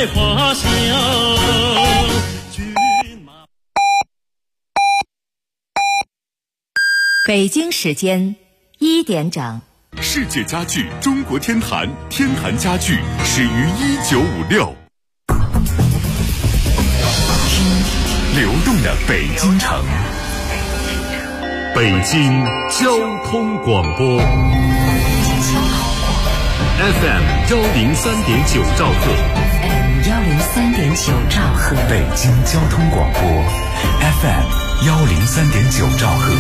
在花香。 北京时间1点整。 世界家具中国天坛，天坛家具始于1956。流动的北京城，北京交通广播 FM 103.9兆赫 103.9兆赫， 北京交通广播 FM 103.9兆赫。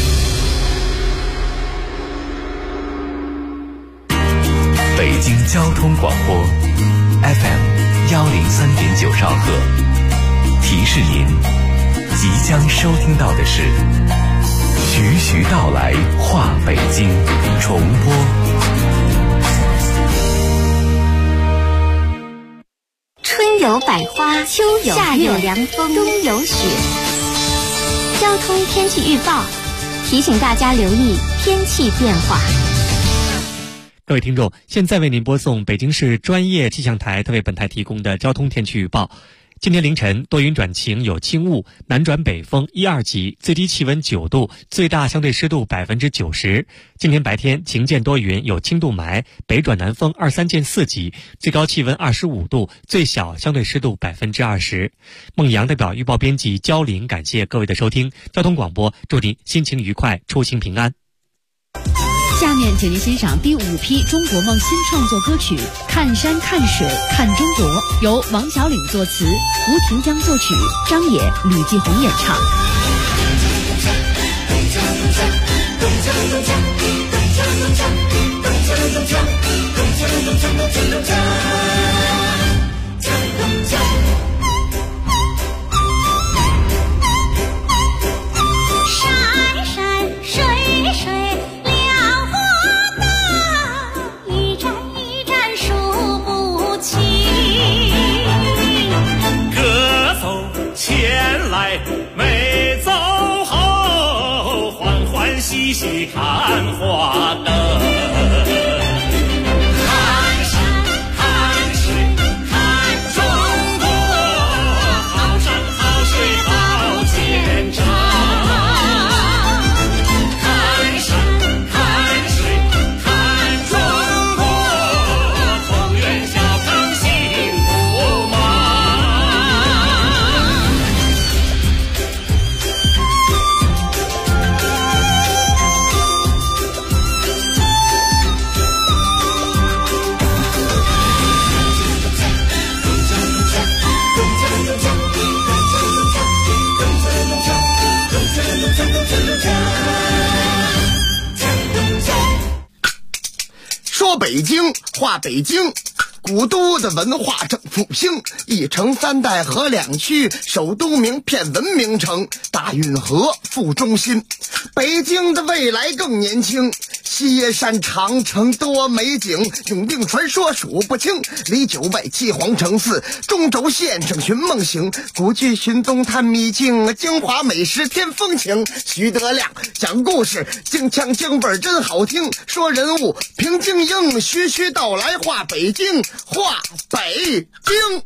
北京交通广播 FM 103.9兆赫，提示您即将收听到的是徐徐道来话北京重播。 春有百花，秋有夏有凉风，冬有雪。交通天气预报提醒大家留意天气变化。 各位听众，现在为您播送北京市专业气象台特为本台提供的交通天气预报。今天凌晨多云转晴，有轻雾，南转北风1、2级，最低气温9度，最大相对湿度90%。今天白天晴间多云，有轻度霾，北转南风2、3见4级，最高气温25度，最小相对湿度20%。孟阳代表预报编辑焦林，感谢各位的收听。交通广播，祝您心情愉快，出行平安。 下面请您欣赏第5批中国梦新创作歌曲《看山看水看中国》，由王小岭作词，吴庭江作曲，张也、吕继红演唱。 山山水水前来没走后，欢欢喜喜看花灯。看山看水看中国，好山好水好见证。看山看水看中国，同源小康幸福吗？ 说北京话北京，古都的文化正复兴，一城3代合2区，首都名片文明城，大运河副中心。北京的未来更年轻，西山长城多美景，永定传说数不清，离9外7皇城4，中轴线上寻梦行，古剧寻踪探秘境，京华美食添风情。徐德亮讲故事，京腔京味真好听，说人物评京英，徐徐道来话北京，话北京。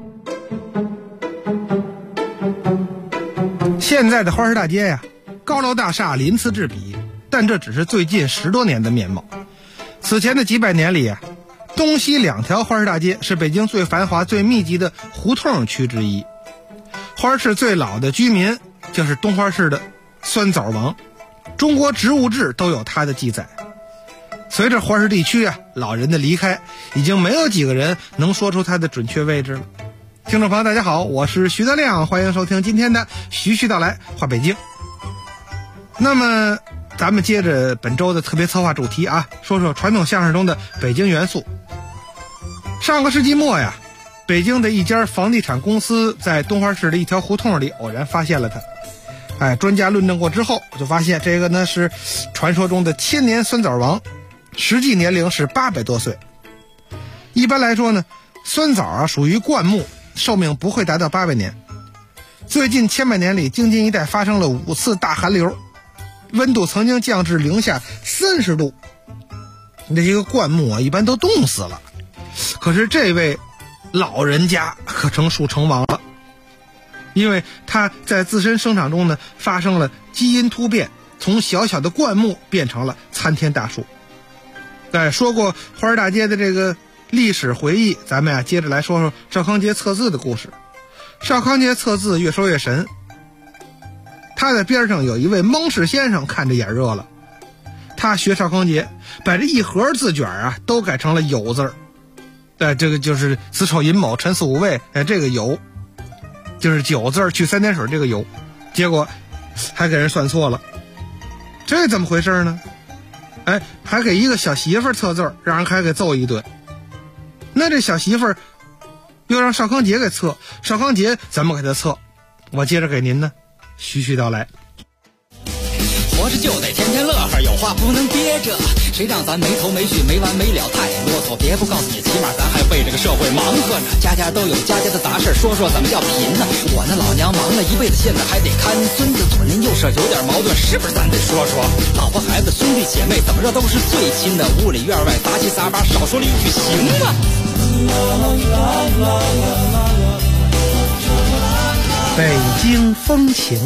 现在的花市大街呀，高楼大厦鳞次栉比，但这只是最近10多年的面貌。此前的几百年里啊，东西2条花市大街是北京最繁华最密集的胡同区之一。花市最老的居民就是东花市的酸枣王，中国植物志都有他的记载。随着花市地区啊老人的离开，已经没有几个人能说出它的准确位置了。听众朋友大家好，我是徐德亮，欢迎收听今天的徐徐道来话北京。那么咱们接着本周的特别策划主题啊，说说传统相声中的北京元素。上个世纪末呀，北京的一家房地产公司在东花市的一条胡同里偶然发现了它。专家论证过之后，就发现这个呢是传说中的千年酸枣王，实际年龄是800多岁。一般来说呢，酸枣啊属于灌木，寿命不会达到800年。最近千百年里，京津一带发生了5次大寒流，温度曾经降至零下30度。这些个灌木啊，一般都冻死了。可是这位老人家可成树成王了，因为他在自身生长中呢发生了基因突变，从小小的灌木变成了参天大树。说过花儿大街的这个历史回忆，咱们接着来说说邵康节测字的故事。邵康节测字越说越神，他在边上有一位蒙氏先生看着眼热了，他学邵康节，把这一盒字卷都改成了酉字儿。这个就是子丑寅卯辰巳午未，这个酉就是9字去3点水这个酉，结果还给人算错了，这怎么回事呢？还给一个小媳妇测字，让人还给揍一顿。那这小媳妇又让邵康节给测，邵康节怎么给他测？我接着给您呢徐徐道来。 活着就得天天乐呵，有话不能憋着，谁让咱没头没绪没完没了太啰嗦。别不告诉你，起码咱还为这个社会忙活呢。家家都有家家的杂事，说说怎么叫贫呢？我那老娘忙了一辈子，现在还得看孙子，左邻右舍有点矛盾，是不是咱得说说？老婆孩子兄弟姐妹怎么着都是最亲的，屋里院外杂七杂八，少说了一句行吗？ 北京风情。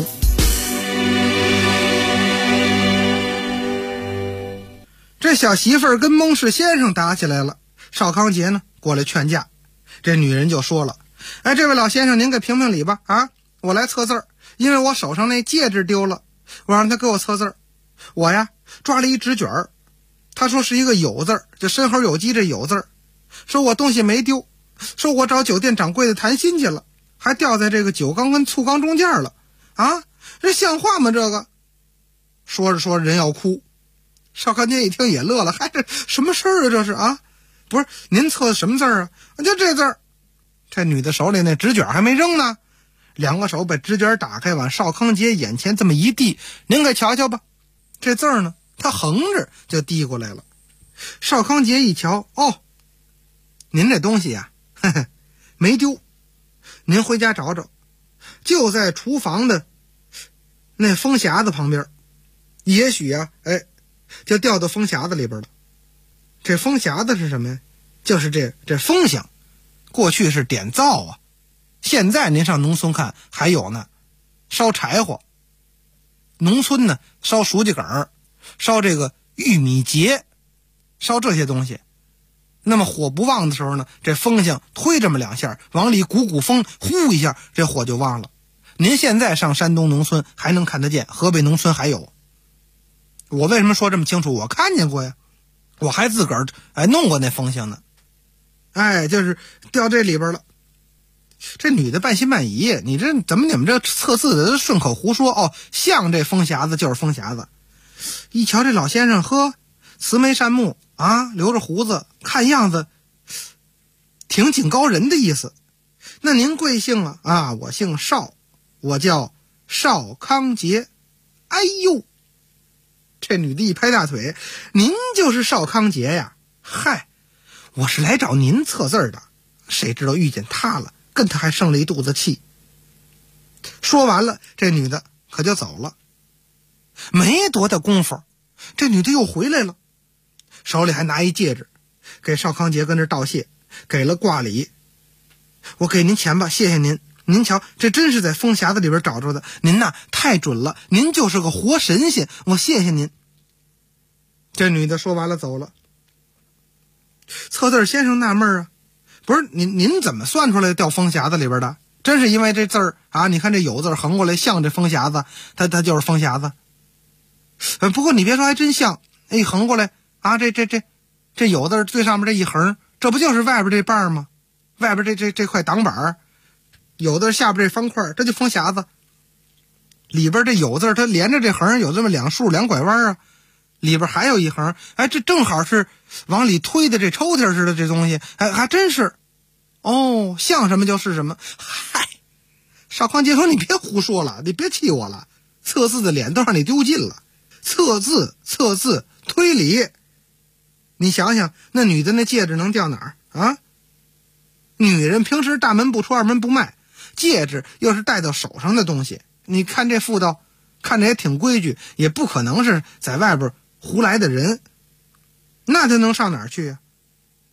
这小媳妇儿跟蒙氏先生打起来了，邵康节呢过来劝架，这女人就说了：这位老先生您给评评理吧，我来测字儿，因为我手上那戒指丢了，我让他给我测字儿。我呀抓了一纸卷儿，他说是一个酉字儿，就申猴酉鸡这酉字儿，说我东西没丢，说我找酒店掌柜的谈心去了，还掉在这个酒缸跟醋缸中间了，这像话吗？这个说着说着人要哭。邵康节一听也乐了，这什么事儿啊？这是不是您测的什么字儿啊？就这字儿。这女的手里那纸卷还没扔呢，两个手把纸卷打开，往邵康节眼前这么一递，您给瞧瞧吧。这字儿呢，他横着就递过来了。邵康节一瞧，您这东西呀，没丢，您回家找找，就在厨房的那风匣子旁边，也许就掉到风匣子里边了。这风匣子是什么呀？就是这风箱，过去是点灶现在您上农村看还有呢，烧柴火。农村呢烧熟鸡梗，烧这个玉米秸，烧这些东西。那么火不旺的时候呢，这风箱推这么2下，往里鼓风，呼一下，这火就旺了。您现在上山东农村还能看得见，河北农村还有。我为什么说这么清楚？我看见过呀，我还自个儿弄过那风箱呢。就是掉这里边了。这女的半信半疑，你们这测字的顺口胡说像这风匣子就是风匣子。一瞧这老先生慈眉善目留着胡子，看样子挺警高人的意思。那您贵姓我姓邵，我叫邵康节。哎呦，这女的一拍大腿，您就是邵康节呀？我是来找您测字的，谁知道遇见他了，跟他还生了一肚子气。说完了，这女的可就走了。没多大功夫，这女的又回来了，手里还拿一戒指，给邵康节跟这道谢，给了挂礼。我给您钱吧，谢谢您。您瞧，这真是在风匣子里边找着的，您太准了，您就是个活神仙，我谢谢您。这女的说完了走了。测字先生纳闷不是您怎么算出来掉风匣子里边的？真是因为这字儿你看这酉字横过来像这风匣子，它就是风匣子。不过你别说，还真像。横过来这酉字最上面这一横，这不就是外边这瓣吗？外边这块挡板，酉字下边这方块，这就风匣子。里边这酉字它连着这横有这么2竖2拐弯里边还有一横，这正好是往里推的这抽屉似的这东西，还真是。像什么就是什么。邵康节说你别胡说了，你别气我了，测字的脸都让你丢尽了。测字推理，你想想那女的那戒指能掉哪儿女人平时大门不出二门不迈，戒指又是戴到手上的东西，你看这妇道看着也挺规矩，也不可能是在外边胡来的人，那他能上哪儿去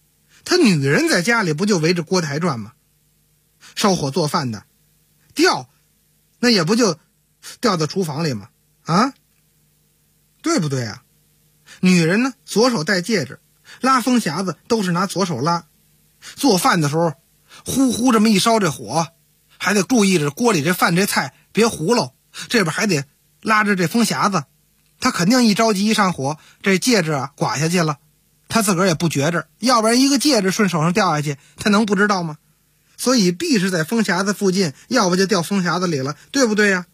他女人在家里不就围着锅台转吗？烧火做饭的掉，那也不就掉到厨房里吗？啊，对不对啊？女人呢，左手戴戒指，拉风匣子都是拿左手拉。做饭的时候，呼呼这么一烧这火，还得注意着锅里这饭这菜别糊喽，这边还得拉着这风匣子。他肯定一着急一上火，这戒指啊刮下去了，他自个儿也不觉着，要不然一个戒指顺手上掉下去，他能不知道吗？所以必是在风匣子附近，要不就掉风匣子里了，对不对呀？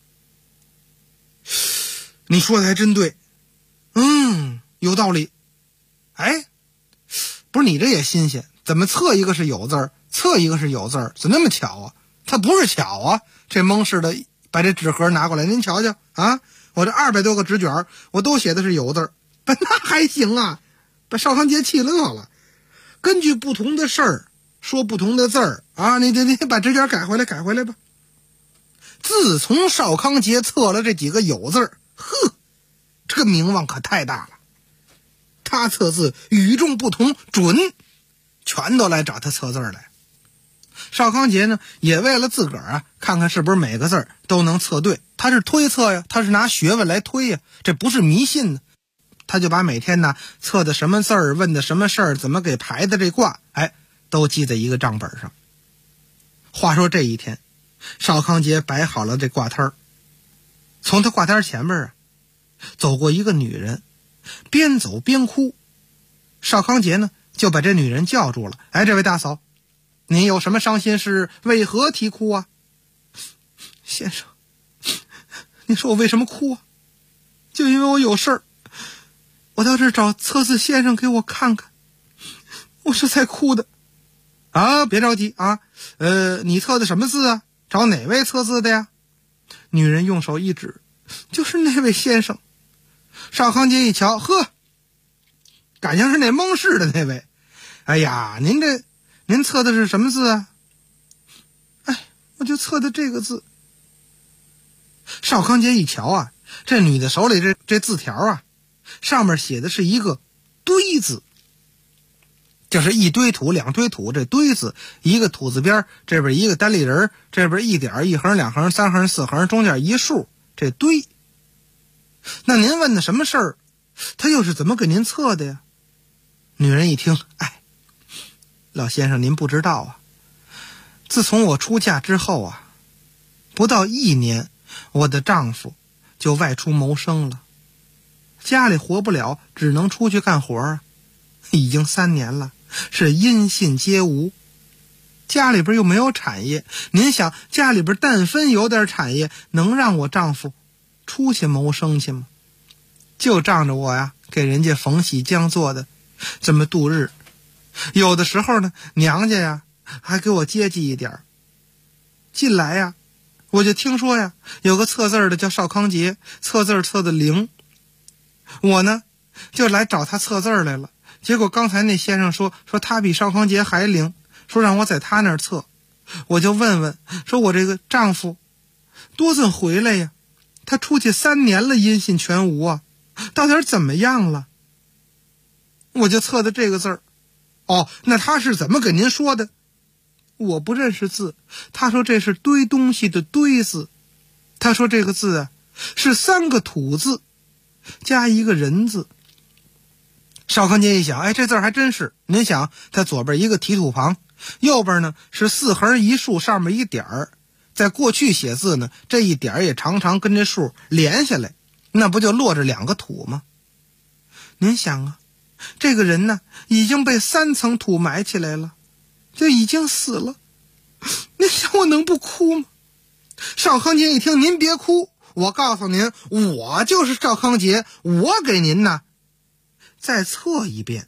你说的还真对，有道理。哎，不是你这也新鲜，怎么测一个是有字儿，测一个是有字儿，怎么那么巧啊？他不是巧啊，这蒙氏的把这纸盒拿过来，您瞧瞧啊，我这200多个纸卷，我都写的是有字儿，那还行啊，把邵康节气乐了。根据不同的事儿说不同的字儿啊，你把纸卷改回来吧。自从邵康节测了这几个有字儿，这个名望可太大了。他测字与众不同，准，全都来找他测字来。邵康节呢，也为了自个儿啊，看看是不是每个字儿都能测对。他是推测呀，他是拿学问来推呀，这不是迷信呢。他就把每天呢测的什么字儿，问的什么事儿，怎么给排的这卦，都记在一个账本上。话说这一天，邵康节摆好了这卦摊儿，从他卦摊前面啊，走过一个女人，边走边哭。邵康节呢，就把这女人叫住了。这位大嫂，您有什么伤心事？为何啼哭啊？先生，你说我为什么哭啊？就因为我有事儿，我到这儿找测字先生给我看看，我是在哭的。别着急啊，你测的什么字啊？找哪位测字的呀？女人用手一指，就是那位先生。邵康节一瞧，感情是那蒙氏的那位。哎呀，您测的是什么字啊？我就测的这个字。邵康节一瞧啊，这女的手里这字条啊，上面写的是一个堆字，就是一堆土两堆土，这堆字一个土字边，这边一个单立人，这边一点一横两横三横四横，中间一竖，这堆。那您问的什么事儿，他又是怎么给您测的呀？女人一听，老先生您不知道啊，自从我出嫁之后啊，不到1年，我的丈夫就外出谋生了，家里活不了，只能出去干活啊。已经3年了，是音信皆无，家里边又没有产业，您想家里边但分有点产业，能让我丈夫出去谋生去吗？就仗着我呀给人家缝洗浆做的这么度日，有的时候呢娘家呀还给我接济一点。近来呀我就听说呀有个测字的叫邵康节，测字测的灵，我呢就来找他测字来了。结果刚才那先生说他比邵康节还灵，说让我在他那儿测。我就问问，说我这个丈夫多怎回来呀？他出去3年了，音信全无啊，到底怎么样了？我就测的这个字儿。那他是怎么给您说的？我不认识字，他说这是堆东西的堆字，他说这个字啊是3个土字加一个人字。邵康节一想，这字还真是。您想，他左边一个提土旁，右边呢是4横1竖，上面一点儿。在过去写字呢，这一点也常常跟这竖连下来，那不就落着2个土吗？您想啊，这个人呢已经被3层土埋起来了，就已经死了。您想我能不哭吗？邵康节一听，您别哭，我告诉您，我就是邵康节，我给您呢再测一遍。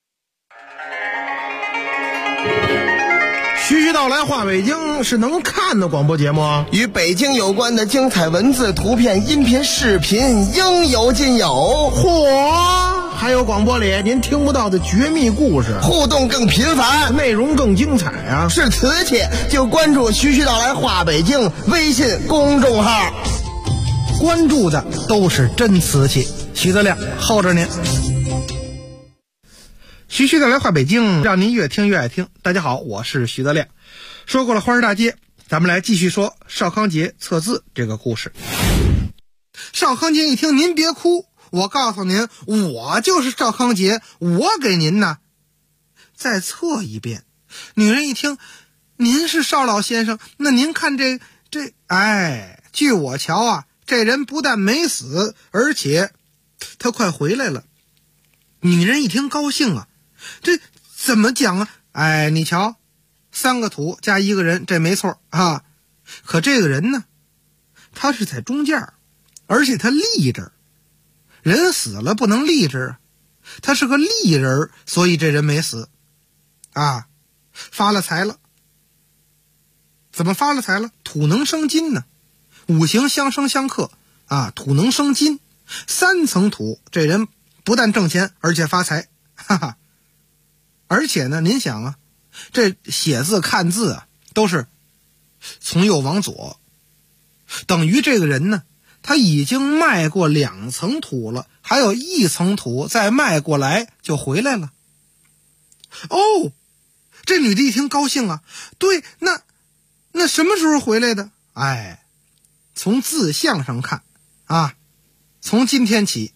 徐徐道来话北京是能看的广播节目啊， 与北京有关的精彩文字、图片、音频、视频应有尽有。 嚯，还有广播里您听不到的绝密故事， 互动更频繁， 内容更精彩啊！ 是瓷器就关注徐徐道来话北京微信公众号， 关注的都是真瓷器。徐德亮候着您。 徐徐的来话北京，让您越听越爱听。大家好，我是徐德亮。说过了花市大街，咱们来继续说邵康节测字这个故事。邵康节一听，您别哭，我告诉您，我就是邵康节，我给您呢再测一遍。女人一听，您是邵老先生，那您看这据我瞧啊，这人不但没死，而且他快回来了。女人一听高兴啊，这怎么讲啊？你瞧，3个土加1个人，这没错啊。可这个人呢，他是在中间，而且他立着，人死了不能立着，他是个立人，所以这人没死啊，发了财了。怎么发了财了？土能生金呢，五行相生相克啊，土能生金，3层土，这人不但挣钱，而且发财，哈哈。而且呢，您想啊，这写字看字啊，都是从右往左，等于这个人呢，他已经迈过2层土了，还有1层土再迈过来就回来了。哦，这女的一听高兴啊，对，那什么时候回来的？从字象上看啊，从今天起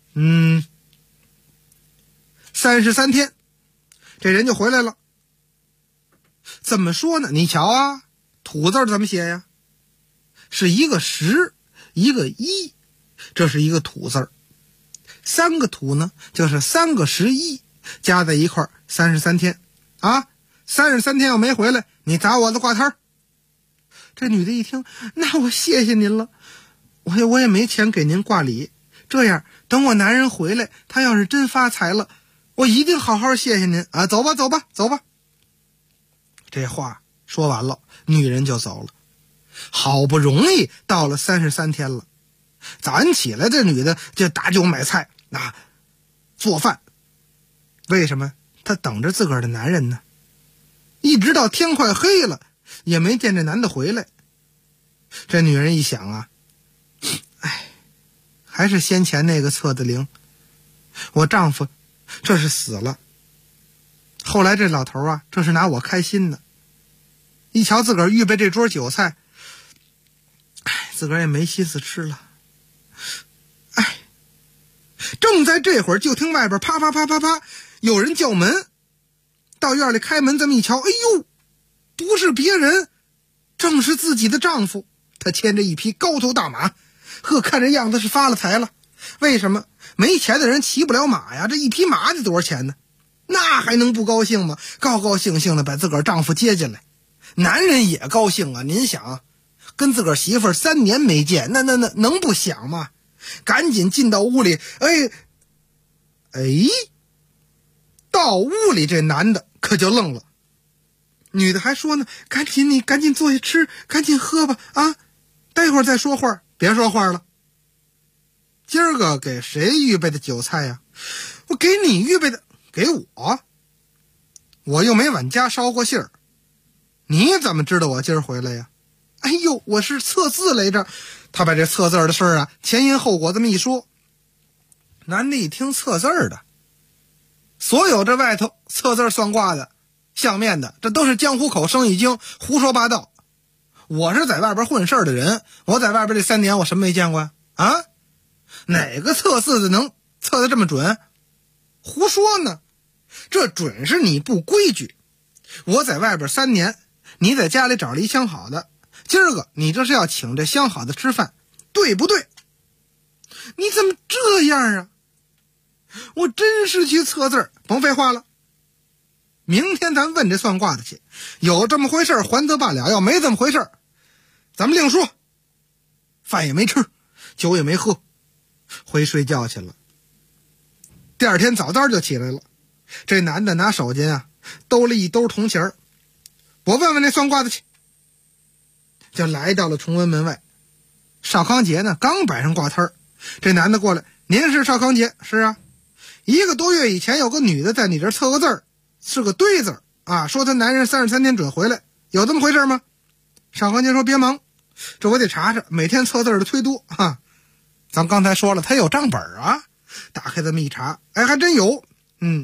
，33天，这人就回来了。怎么说呢？你瞧啊，土字怎么写呀？是一个10，一个1，这是一个土字。3个土呢，就是3个11，加在一块33天啊。33天要没回来，你砸我的挂摊儿。这女的一听，那我谢谢您了，我也没钱给您挂礼，这样等我男人回来，他要是真发财了，我一定好好谢谢您啊！走吧走吧走吧。这话说完了，女人就走了。好不容易到了33天了，早上起来这女的就打酒买菜啊，做饭。为什么？她等着自个儿的男人呢，一直到天快黑了也没见这男的回来。这女人一想啊，还是先前那个测的灵，我丈夫这是死了，后来这老头啊，这是拿我开心的。一瞧自个儿预备这桌酒菜，自个儿也没心思吃了。正在这会儿，就听外边啪啪啪啪啪有人叫门。到院里开门这么一瞧，哎呦，不是别人，正是自己的丈夫。他牵着一匹高头大马，看这样子是发了财了。为什么？没钱的人骑不了马呀，这一匹马得多少钱呢？那还能不高兴吗？高高兴兴的把自个儿丈夫接进来。男人也高兴啊，您想啊，跟自个儿媳妇儿3年没见，那能不想吗？赶紧进到屋里，到屋里这男的可就愣了。女的还说呢，你赶紧坐下吃，赶紧喝吧啊，待会儿再说话，别说话了。今儿个给谁预备的酒菜呀？我给你预备的，给我又没往家捎过信儿，你怎么知道我今儿回来呀？我是测字来着。他把这测字的事儿啊，前因后果这么一说。男的一听测字的，所有这外头测字算卦的相面的，这都是江湖口生意经，胡说八道。我是在外边混事儿的人，我在外边这3年我什么没见过啊？哪个测字的能测得这么准？胡说呢，这准是你不规矩。我在外边3年，你在家里找了一相好的，今儿个你这是要请这相好的吃饭，对不对？你怎么这样啊？我真是去测字，甭废话了。明天咱问这算卦的去，有这么回事还则罢了，要没这么回事咱们另说。饭也没吃，酒也没喝，回睡觉去了。第二天早早就起来了，这男的拿手巾啊兜了一兜铜钱，我问问那算卦的去。就来到了崇文门外。邵康节呢刚摆上挂摊儿，这男的过来，您是邵康节？是啊。1个多月以前有个女的在你这儿测个字儿，是个堆字啊，说她男人33天准回来，有这么回事吗？邵康节说别忙，这我得查查，每天测字的忒多啊。咱刚才说了，他有账本啊，打开这么一查，还真有。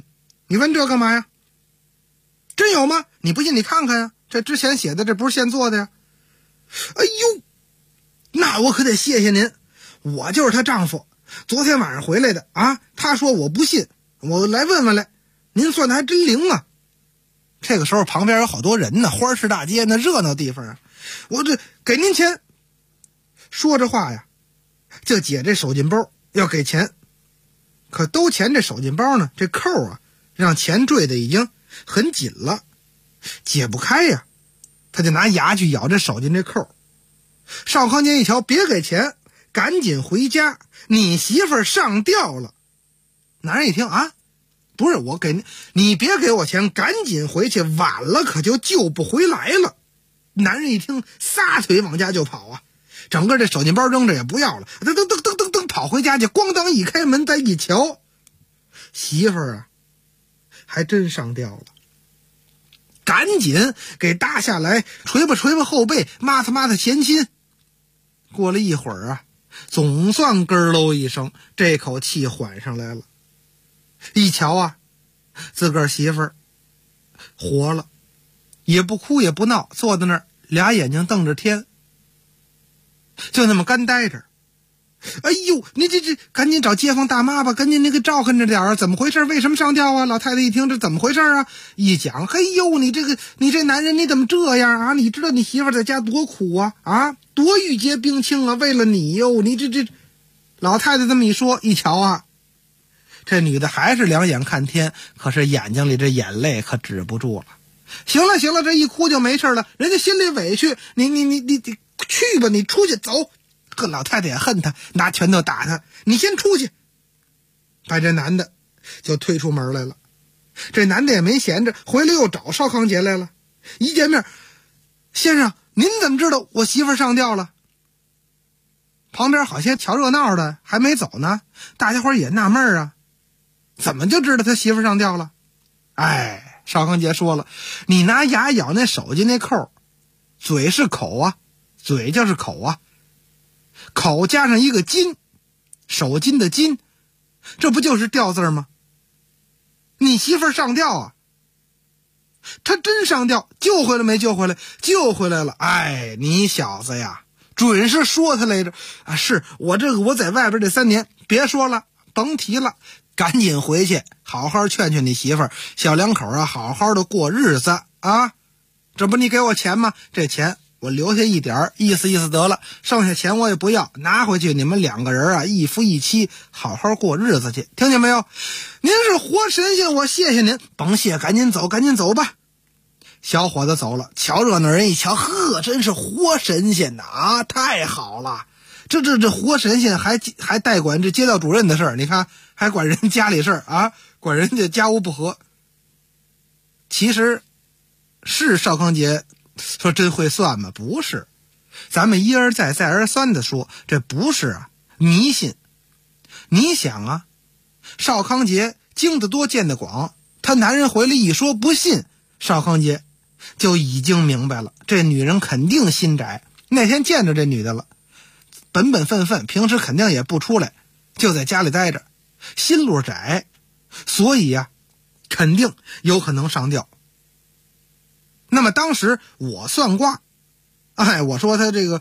你问这干嘛呀？真有吗？你不信你看看呀，这之前写的这不是现做的呀。哎呦，那我可得谢谢您，我就是她丈夫，昨天晚上回来的啊。他说我不信，我来问问来，您算的还真灵啊。这个时候旁边有好多人呢，花市大街那热闹地方啊，我这给您钱。说着话呀，就解这手巾包要给钱，可兜钱这手巾包呢，这扣啊让钱坠的已经很紧了，解不开呀，他就拿牙去咬这手巾这扣。邵康杰一瞧，别给钱，赶紧回家，你媳妇儿上吊了。男人一听啊，不是我给你别给我钱，赶紧回去，晚了可就救不回来了。男人一听，撒腿往家就跑啊，整个这手巾包扔着也不要了，噔跑回家去，咣当一开门，再一瞧，媳妇儿啊还真上吊了，赶紧给搭下来，捶吧后背，抹擦前心。过了一会儿啊，总算咯喽一声，这口气缓上来了。一瞧啊，自个儿媳妇儿活了，也不哭也不闹，坐在那儿，俩眼睛瞪着天，就那么干呆着。哎呦，你这赶紧找街坊大妈吧，赶紧你给照看着点啊！怎么回事？为什么上吊啊？老太太一听这怎么回事啊？一讲，嘿呦，你这男人你怎么这样啊？你知道你媳妇在家多苦啊啊，多郁结冰清啊，为了你哟，你这老太太这么一说，一瞧啊，这女的还是两眼看天，可是眼睛里这眼泪可止不住了。行了，这一哭就没事了，人家心里委屈，你去吧，你出去走。这老太太也恨他，拿拳头打他，你先出去。把这男的就推出门来了。这男的也没闲着，回来又找邵康杰来了。一见面，先生您怎么知道我媳妇上吊了？旁边好些瞧热闹的还没走呢，大家伙也纳闷啊，怎么就知道他媳妇上吊了？哎，邵康杰说了，你拿牙咬那手巾那扣，嘴是口啊，嘴就是口啊，口加上一个巾，手巾的巾，这不就是吊字吗？你媳妇上吊啊，她真上吊，救回来没救回来？救回来了。哎，你小子呀，准是说他来着啊！是我在外边这3年，别说了，甭提了，赶紧回去好好劝劝你媳妇儿，小两口啊好好的过日子啊。这不你给我钱吗？这钱我留下一点，意思意思得了，剩下钱我也不要，拿回去你们2个人啊一夫一妻好好过日子去，听见没有？您是活神仙，我谢谢您。甭谢，赶紧走吧。小伙子走了，瞧热闹人一瞧，呵，真是活神仙呐啊，太好了。这活神仙还代管这街道主任的事儿，你看还管人家里事儿啊，管人家家务不和。其实是邵康杰说真会算吗？不是，咱们一而再再而三的说，这不是啊迷信。你想啊，邵康杰经得多见得广，他男人回来一说不信，邵康杰就已经明白了，这女人肯定心窄。那天见着这女的了，本分，平时肯定也不出来，就在家里待着，心路窄，所以啊肯定有可能上吊。那么当时我算卦，哎，我说他这个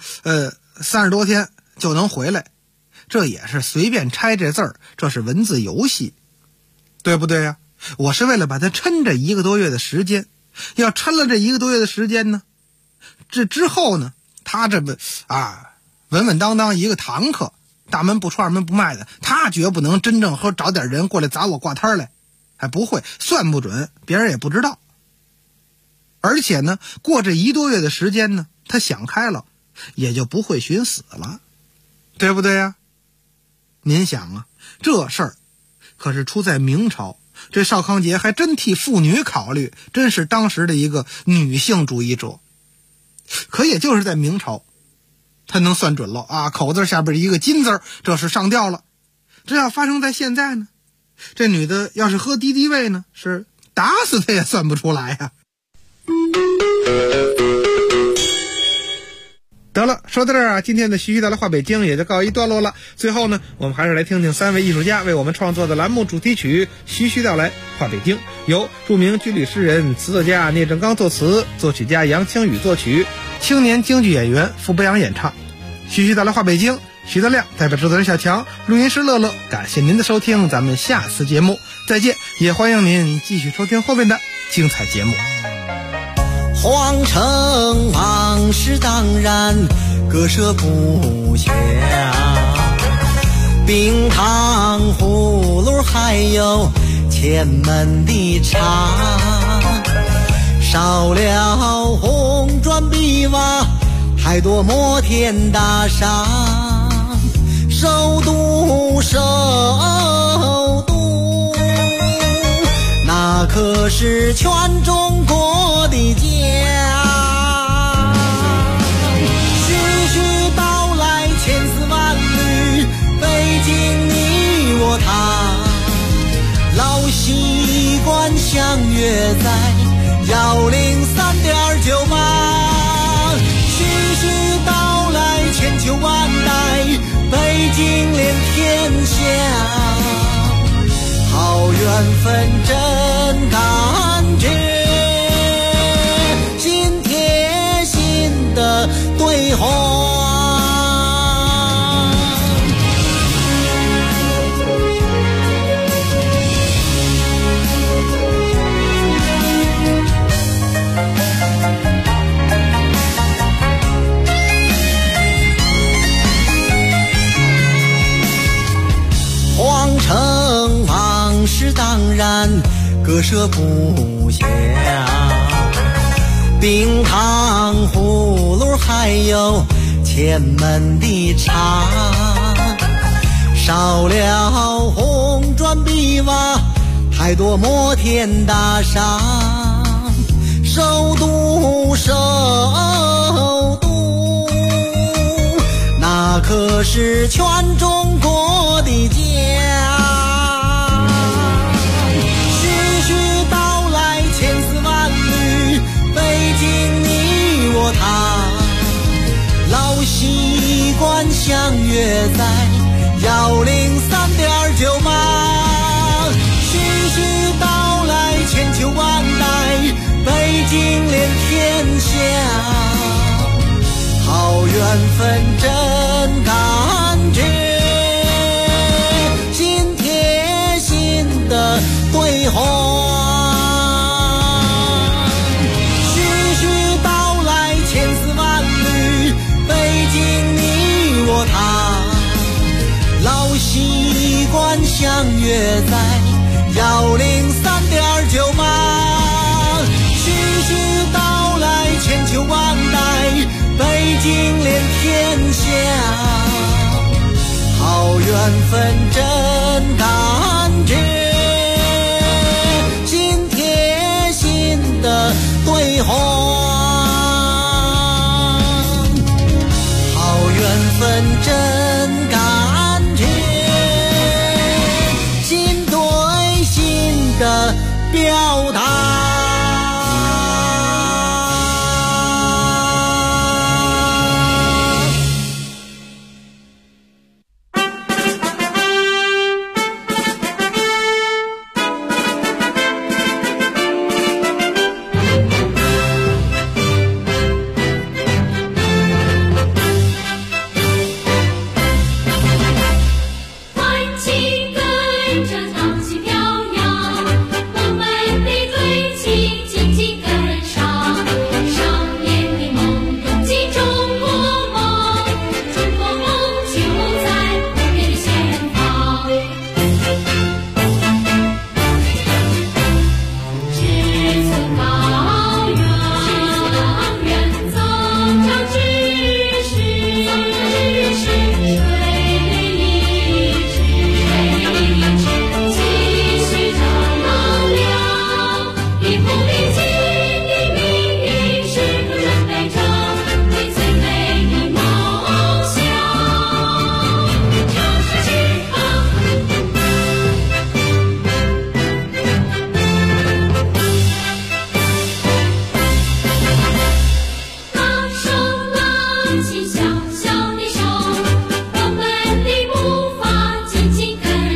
30多天就能回来，这也是随便拆这字儿，这是文字游戏，对不对呀？我是为了把他抻这1个多月的时间，要抻了这1个多月的时间呢，这之后呢，他这不啊稳当当一个堂客，大门不出二门不迈的，他绝不能真正找点人过来砸我挂摊来，还不会算不准，别人也不知道。而且呢，过这1多月的时间呢，他想开了，也就不会寻死了，对不对呀？您想啊，这事儿可是出在明朝，这邵康杰还真替妇女考虑，真是当时的一个女性主义者。可也就是在明朝，他能算准了啊，口字下边一个金字，这是上吊了。这要发生在现在呢，这女的要是喝敌敌畏呢，是打死他也算不出来呀。得了， 说到这儿啊，今天的徐徐道来话北京也就告一段落了。最后呢，我们还是来听听3位艺术家为我们创作的栏目主题曲《徐徐道来话北京》，由著名军旅诗人、词作家聂正刚作词，作曲家杨清宇作曲，青年京剧演员傅博阳演唱。徐徐道来话北京，徐德亮代表制作人小强，录音师乐乐，感谢您的收听，咱们下次节目再见，也欢迎您继续收听后面的精彩节目。 皇城往事当然割舍不下，冰糖葫芦还有前门的茶，少了红砖碧瓦，太多摩天大厦，首都那可是全中国的家。徐徐道来千丝万缕，北京你我他，老习惯相约在103.98。徐徐道来千秋万代，北京连天下，好缘分真感觉，心贴心的对话。皇城往事当然割舍不下，冰糖葫芦还有前门的茶，少了红砖碧瓦，太多摩天大厦，首都那可是全中国的家。徐徐道来千丝万缕，北京你我他，老习惯相约在103.98。徐徐道来千秋万代，北京连天下，好缘分真感觉，心贴心的对话。徐徐道来千丝万缕，北京你我他，老习惯相约在103.98。徐徐道来千秋万代，北京连天下，好缘分真